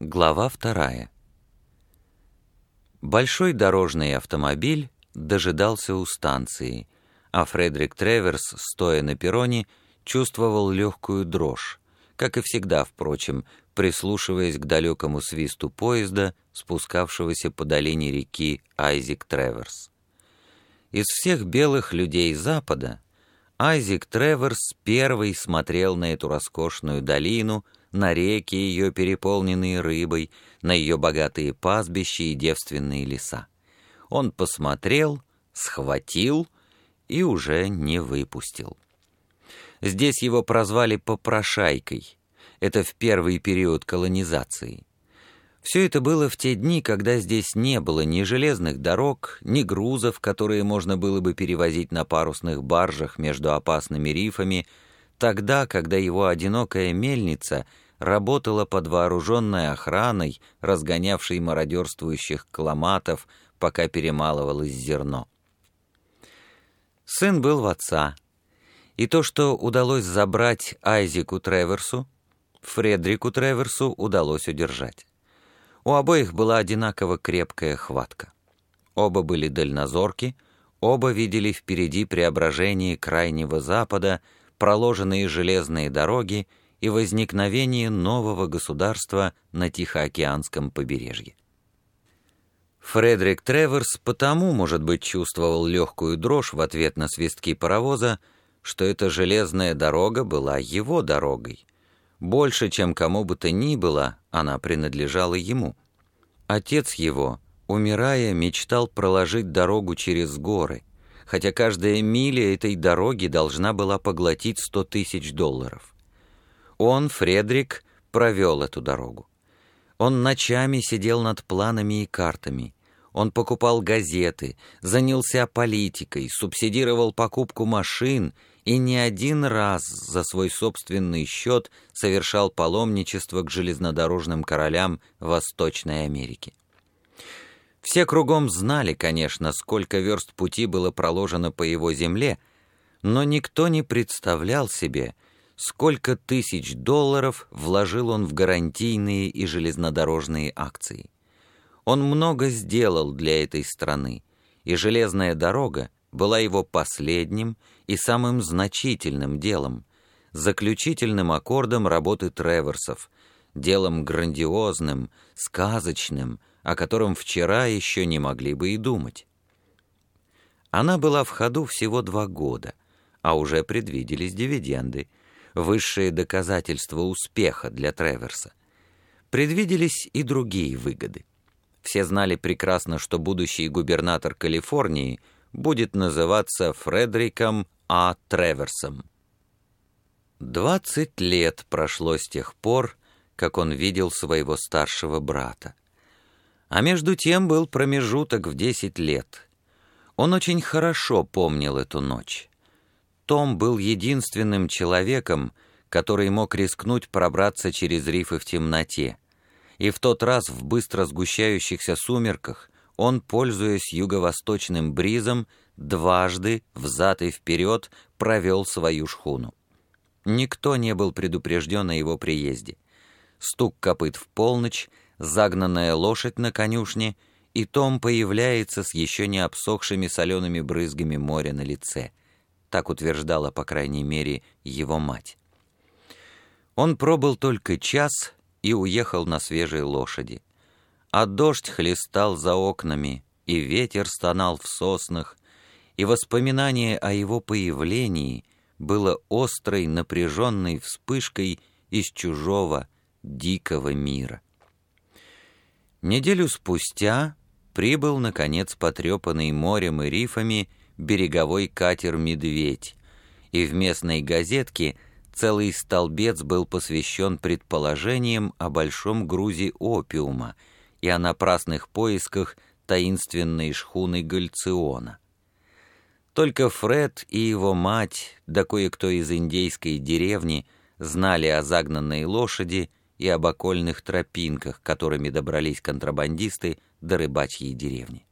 Глава 2. Большой дорожный автомобиль дожидался у станции, а Фредерик Треверс, стоя на перроне, чувствовал легкую дрожь, как и всегда, впрочем, прислушиваясь к далекому свисту поезда, спускавшегося по долине реки Айзек Треверс. Из всех белых людей Запада Айзек Треверс первый смотрел на эту роскошную долину, на реки ее, переполненные рыбой, на ее богатые пастбища и девственные леса. Он посмотрел, схватил и уже не выпустил. Здесь его прозвали попрошайкой. Это в первый период колонизации. Все это было в те дни, когда здесь не было ни железных дорог, ни грузов, которые можно было бы перевозить на парусных баржах между опасными рифами, тогда, когда его одинокая мельница работала под вооруженной охраной, разгонявшей мародерствующих кламатов, пока перемалывалось зерно. Сын был в отца, и то, что удалось забрать Айзеку Треверсу, Фредерику Треверсу удалось удержать. У обоих была одинаково крепкая хватка. Оба были дальнозорки, оба видели впереди преображение Крайнего Запада, проложенные железные дороги и возникновение нового государства на Тихоокеанском побережье. Фредерик Треверс потому, может быть, чувствовал легкую дрожь в ответ на свистки паровоза, что эта железная дорога была его дорогой. Больше, чем кому бы то ни было, она принадлежала ему. Отец его, умирая, мечтал проложить дорогу через горы, хотя каждая миля этой дороги должна была поглотить $100 000. Он, Фредерик, провел эту дорогу. Он ночами сидел над планами и картами. Он покупал газеты, занялся политикой, субсидировал покупку машин и не один раз за свой собственный счет совершал паломничество к железнодорожным королям Восточной Америки. Все кругом знали, конечно, сколько верст пути было проложено по его земле, но никто не представлял себе, сколько $1000 000 вложил он в гарантийные и железнодорожные акции. Он много сделал для этой страны, и железная дорога была его последним и самым значительным делом, заключительным аккордом работы Треверсов, делом грандиозным, сказочным, о котором вчера еще не могли бы и думать. Она была в ходу всего 2 года, а уже предвиделись дивиденды, высшее доказательство успеха для Треверса. Предвиделись и другие выгоды. Все знали прекрасно, что будущий губернатор Калифорнии будет называться Фредериком А. Треверсом. 20 лет прошло с тех пор, как он видел своего старшего брата. А между тем был промежуток в 10 лет. Он очень хорошо помнил эту ночь. Том был единственным человеком, который мог рискнуть пробраться через рифы в темноте, и в тот раз в быстро сгущающихся сумерках он, пользуясь юго-восточным бризом, дважды взад и вперед провел свою шхуну. Никто не был предупрежден о его приезде. Стук копыт в полночь, загнанная лошадь на конюшне, и Том появляется с еще не обсохшими солеными брызгами моря на лице. Так утверждала, по крайней мере, его мать. Он пробыл только час и уехал на свежей лошади. А дождь хлестал за окнами, и ветер стонал в соснах, и воспоминание о его появлении было острой, напряженной вспышкой из чужого, дикого мира. Неделю спустя прибыл, наконец, потрепанный морем и рифами береговой катер «Медведь», и в местной газетке целый столбец был посвящен предположениям о большом грузе опиума и о напрасных поисках таинственной шхуны Галциона. Только Фред и его мать, да кое-кто из индейской деревни, знали о загнанной лошади и об окольных тропинках, которыми добрались контрабандисты до рыбачьей деревни.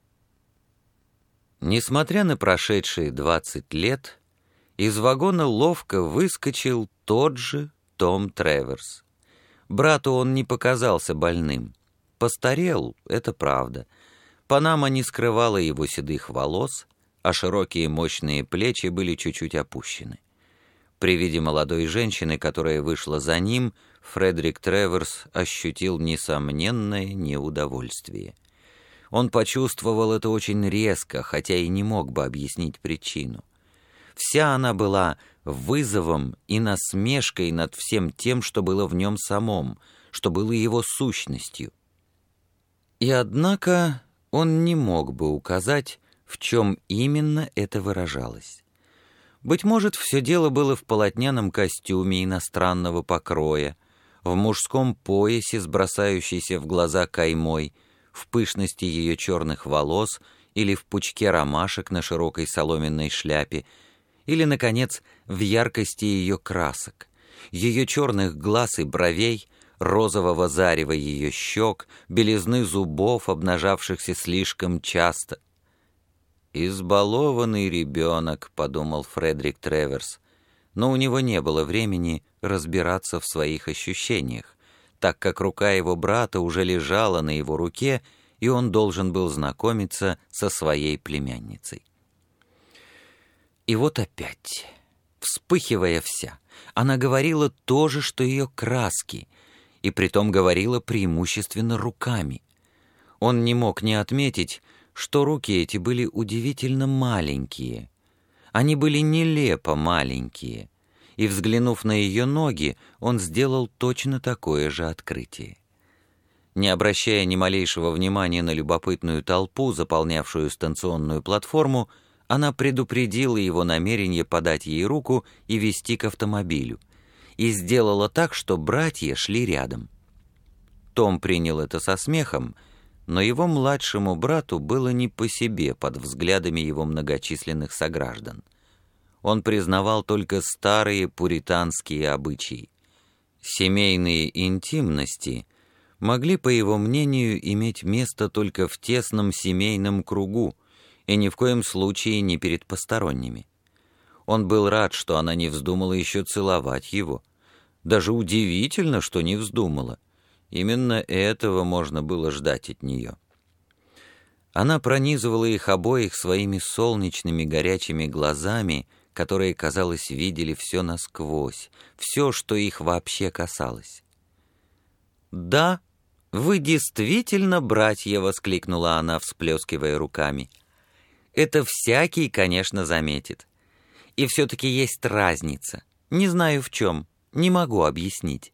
Несмотря на прошедшие 20 лет, из вагона ловко выскочил тот же Том Треверс. Брату он не показался больным. Постарел, это правда. Панама не скрывала его седых волос, а широкие мощные плечи были чуть-чуть опущены. При виде молодой женщины, которая вышла за ним, Фредерик Треверс ощутил несомненное неудовольствие. Он почувствовал это очень резко, хотя и не мог бы объяснить причину. Вся она была вызовом и насмешкой над всем тем, что было в нем самом, что было его сущностью. И однако он не мог бы указать, в чем именно это выражалось. Быть может, все дело было в полотняном костюме иностранного покроя, в мужском поясе с бросающейся в глаза каймой, в пышности ее черных волос или в пучке ромашек на широкой соломенной шляпе, или, наконец, в яркости ее красок, ее черных глаз и бровей, розового зарева ее щек, белизны зубов, обнажавшихся слишком часто. «Избалованный ребенок», — подумал Фредерик Треверс, но у него не было времени разбираться в своих ощущениях, так как рука его брата уже лежала на его руке, и он должен был знакомиться со своей племянницей. И вот опять, вспыхивая вся, она говорила то же, что ее краски, и притом говорила преимущественно руками. Он не мог не отметить, что руки эти были удивительно маленькие. Они были нелепо маленькие, и, взглянув на ее ноги, он сделал точно такое же открытие. Не обращая ни малейшего внимания на любопытную толпу, заполнявшую станционную платформу, она предупредила его намерение подать ей руку и вести к автомобилю, и сделала так, что братья шли рядом. Том принял это со смехом, но его младшему брату было не по себе под взглядами его многочисленных сограждан. Он признавал только старые пуританские обычаи. Семейные интимности могли, по его мнению, иметь место только в тесном семейном кругу и ни в коем случае не перед посторонними. Он был рад, что она не вздумала еще целовать его. Даже удивительно, что не вздумала. Именно этого можно было ждать от нее. Она пронизывала их обоих своими солнечными горячими глазами, которые, казалось, видели все насквозь, все, что их вообще касалось. «Да, вы действительно братья!» — воскликнула она, всплескивая руками. «Это всякий, конечно, заметит. И все-таки есть разница. Не знаю в чем, не могу объяснить».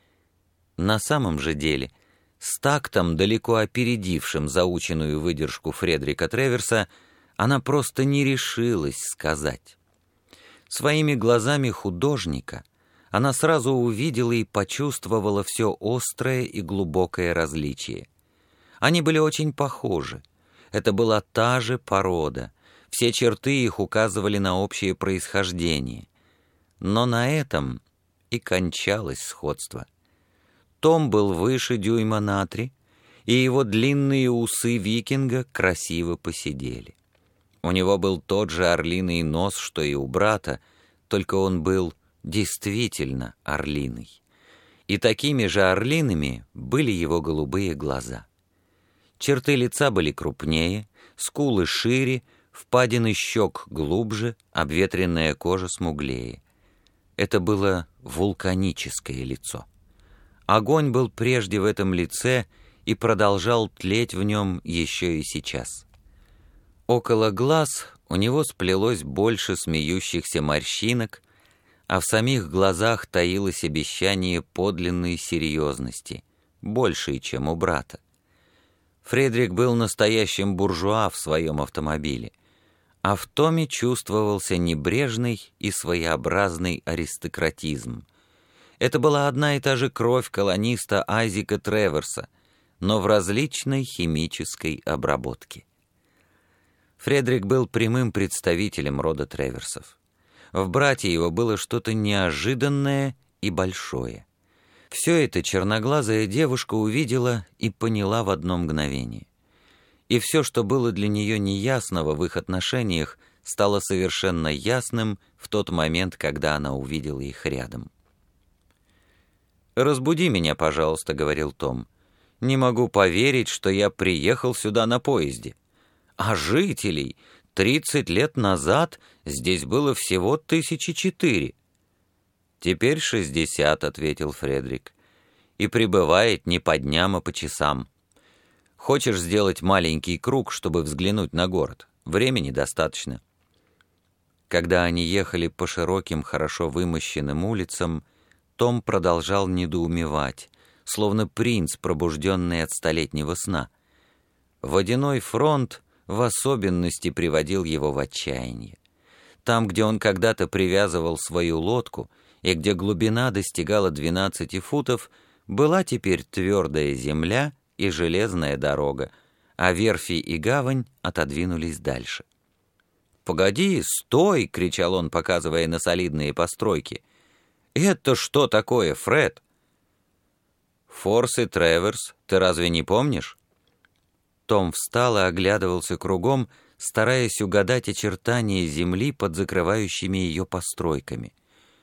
На самом же деле, с тактом, далеко опередившим заученную выдержку Фредерика Треверса, она просто не решилась сказать. Своими глазами художника она сразу увидела и почувствовала все острое и глубокое различие. Они были очень похожи. Это была та же порода. Все черты их указывали на общее происхождение. Но на этом и кончалось сходство. Том был выше дюйма на 3, и его длинные усы викинга красиво посидели. У него был тот же орлиный нос, что и у брата, только он был действительно орлиный. И такими же орлиными были его голубые глаза. Черты лица были крупнее, скулы шире, впадины щек глубже, обветренная кожа смуглее. Это было вулканическое лицо. Огонь был прежде в этом лице и продолжал тлеть в нем еще и сейчас. Около глаз у него сплелось больше смеющихся морщинок, а в самих глазах таилось обещание подлинной серьезности, большей, чем у брата. Фредерик был настоящим буржуа в своем автомобиле, а в Томе чувствовался небрежный и своеобразный аристократизм. Это была одна и та же кровь колониста Айзека Треверса, но в различной химической обработке. Фредерик был прямым представителем рода Треверсов. В брате его было что-то неожиданное и большое. Все это черноглазая девушка увидела и поняла в одно мгновение. И все, что было для нее неясного в их отношениях, стало совершенно ясным в тот момент, когда она увидела их рядом. «Разбуди меня, пожалуйста», — говорил Том. «Не могу поверить, что я приехал сюда на поезде. А жителей 30 лет назад здесь было всего 1004». «Теперь 60», — ответил Фредерик, «и прибывает не по дням, а по часам. Хочешь сделать маленький круг, чтобы взглянуть на город? Времени достаточно». Когда они ехали по широким, хорошо вымощенным улицам, Том продолжал недоумевать, словно принц, пробужденный от столетнего сна. Водяной фронт в особенности приводил его в отчаяние. Там, где он когда-то привязывал свою лодку и где глубина достигала 12 футов, была теперь твердая земля и железная дорога, а верфи и гавань отодвинулись дальше. «Погоди, стой!» — кричал он, показывая на солидные постройки. «Это что такое, Фред?» «Форс и Треверс, ты разве не помнишь?» Том встал и оглядывался кругом, стараясь угадать очертания земли под закрывающими ее постройками.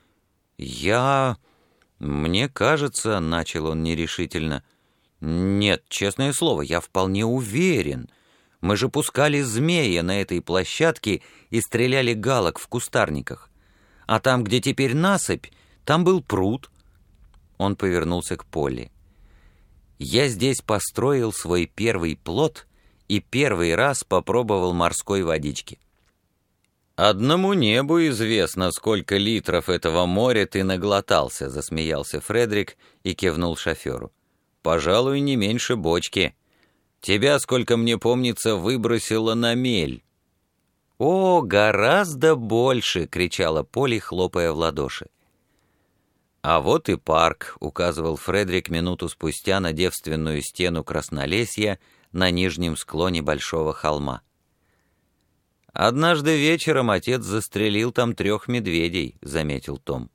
«Мне кажется», — начал он нерешительно. «Нет, честное слово, я вполне уверен. Мы же пускали змея на этой площадке и стреляли галок в кустарниках. А там, где теперь насыпь, там был пруд». Он повернулся к Полли. «Я здесь построил свой первый плот и первый раз попробовал морской водички». «Одному небу известно, сколько литров этого моря ты наглотался», — засмеялся Фредерик и кивнул шоферу. «Пожалуй, не меньше бочки. Тебя, сколько мне помнится, выбросило на мель». «О, гораздо больше!» — кричала Полли, хлопая в ладоши. «А вот и парк», — указывал Фредерик минуту спустя на девственную стену краснолесья на нижнем склоне большого холма. «Однажды вечером отец застрелил там 3 медведей», — заметил Том.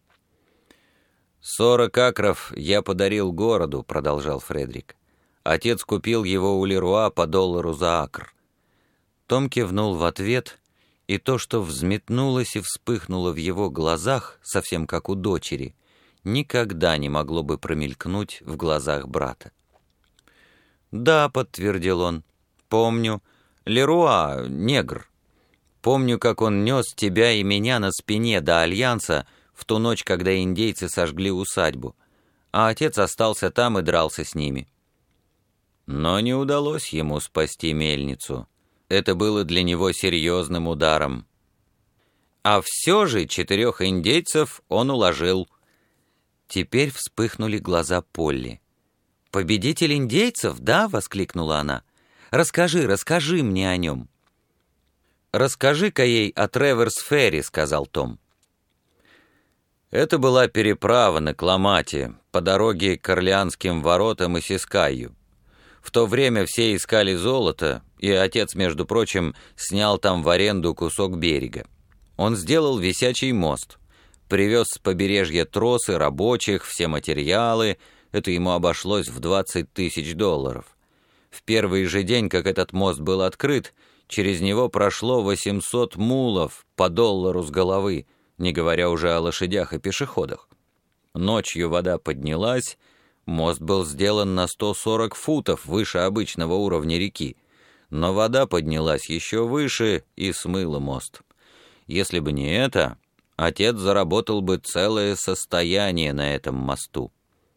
40 акров я подарил городу», — продолжал Фредерик. «Отец купил его у Леруа по $1 за акр». Том кивнул в ответ, и то, что взметнулось и вспыхнуло в его глазах, совсем как у дочери, никогда не могло бы промелькнуть в глазах брата. «Да», — подтвердил он, — «помню. Леруа — негр. Помню, как он нес тебя и меня на спине до Альянса в ту ночь, когда индейцы сожгли усадьбу, а отец остался там и дрался с ними». Но не удалось ему спасти мельницу. Это было для него серьезным ударом. А все же 4 индейцев он уложил. Теперь вспыхнули глаза Полли. «Победитель индейцев, да?» — воскликнула она. «Расскажи мне о нем». «Расскажи-ка ей о Треверс-Ферри», — сказал Том. Это была переправа на Кламате по дороге к Орлеанским воротам и Сискайю. В то время все искали золото, и отец, между прочим, снял там в аренду кусок берега. Он сделал висячий мост, привез с побережья тросы, рабочих, все материалы. Это ему обошлось в $20 000. В первый же день, как этот мост был открыт, через него прошло 800 мулов по $1 с головы, не говоря уже о лошадях и пешеходах. Ночью вода поднялась, мост был сделан на 140 футов выше обычного уровня реки, но вода поднялась еще выше и смыла мост. Если бы не это, отец заработал бы целое состояние на этом мосту.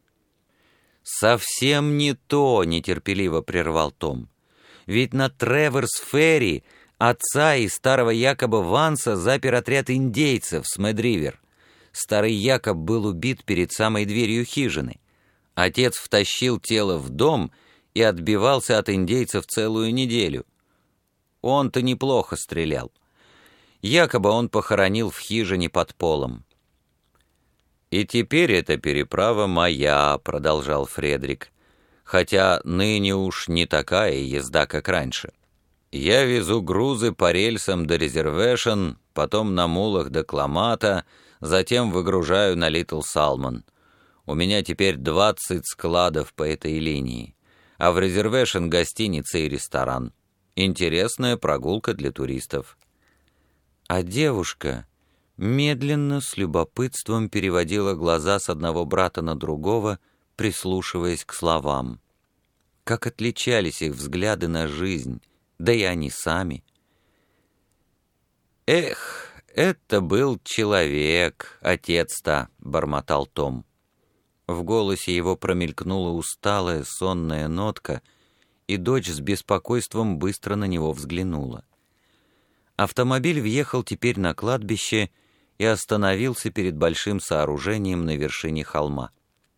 «Совсем не то», — нетерпеливо прервал Том. «Ведь на Треверс-Ферри отца и старого Якоба Ванса запер отряд индейцев с Мэд-Ривер. Старый Якоб был убит перед самой дверью хижины. Отец втащил тело в дом и отбивался от индейцев целую неделю. Он-то неплохо стрелял. Якоба он похоронил в хижине под полом». «И теперь эта переправа моя», — продолжал Фредерик, «хотя ныне уж не такая езда, как раньше. Я везу грузы по рельсам до Резервэшн, потом на мулах до Кламата, затем выгружаю на Литл Салмон. У меня теперь 20 складов по этой линии, а в Резервэшн гостиница и ресторан. Интересная прогулка для туристов». «А девушка, медленно, с любопытством переводила глаза с одного брата на другого, прислушиваясь к словам. Как отличались их взгляды на жизнь, да и они сами. «Эх, это был человек, отец-то», — бормотал Том. В голосе его промелькнула усталая сонная нотка, и дочь с беспокойством быстро на него взглянула. Автомобиль въехал теперь на кладбище и остановился перед большим сооружением на вершине холма.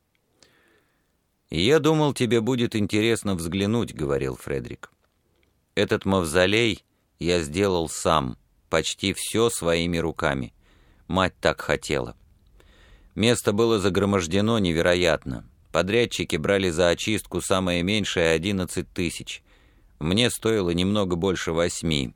«Я думал, тебе будет интересно взглянуть», — говорил Фредерик. «Этот мавзолей я сделал сам, почти все своими руками. Мать так хотела. Место было загромождено невероятно. Подрядчики брали за очистку самое меньшее 11 тысяч. Мне стоило немного больше 8.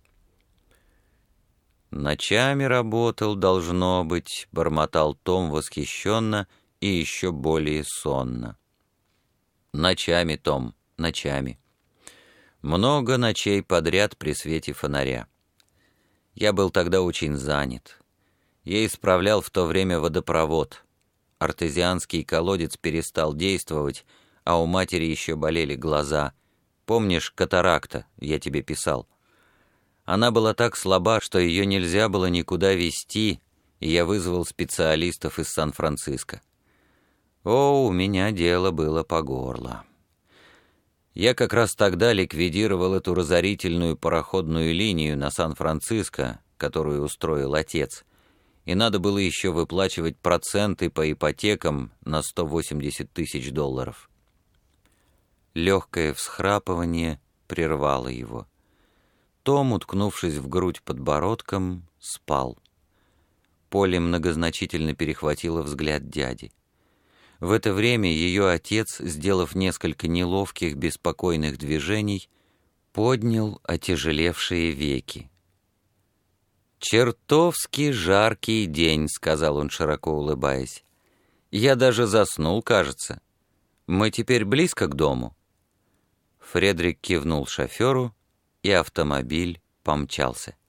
«Ночами работал, должно быть», — бормотал Том восхищенно и еще более сонно. «Ночами, Том, ночами. Много ночей подряд при свете фонаря. Я был тогда очень занят. Я исправлял в то время водопровод. Артезианский колодец перестал действовать, а у матери еще болели глаза. Помнишь, катаракта, я тебе писал? Она была так слаба, что ее нельзя было никуда везти, и я вызвал специалистов из Сан-Франциско. О, у меня дело было по горло. Я как раз тогда ликвидировал эту разорительную пароходную линию на Сан-Франциско, которую устроил отец, и надо было еще выплачивать проценты по ипотекам на $180 тысяч. Легкое всхрапывание прервало его. Том, уткнувшись в грудь подбородком, спал. Поле многозначительно перехватило взгляд дяди. В это время ее отец, сделав несколько неловких, беспокойных движений, поднял отяжелевшие веки. «Чертовски жаркий день», — сказал он, широко улыбаясь. «Я даже заснул, кажется. Мы теперь близко к дому». Фредерик кивнул шоферу, и автомобиль помчался.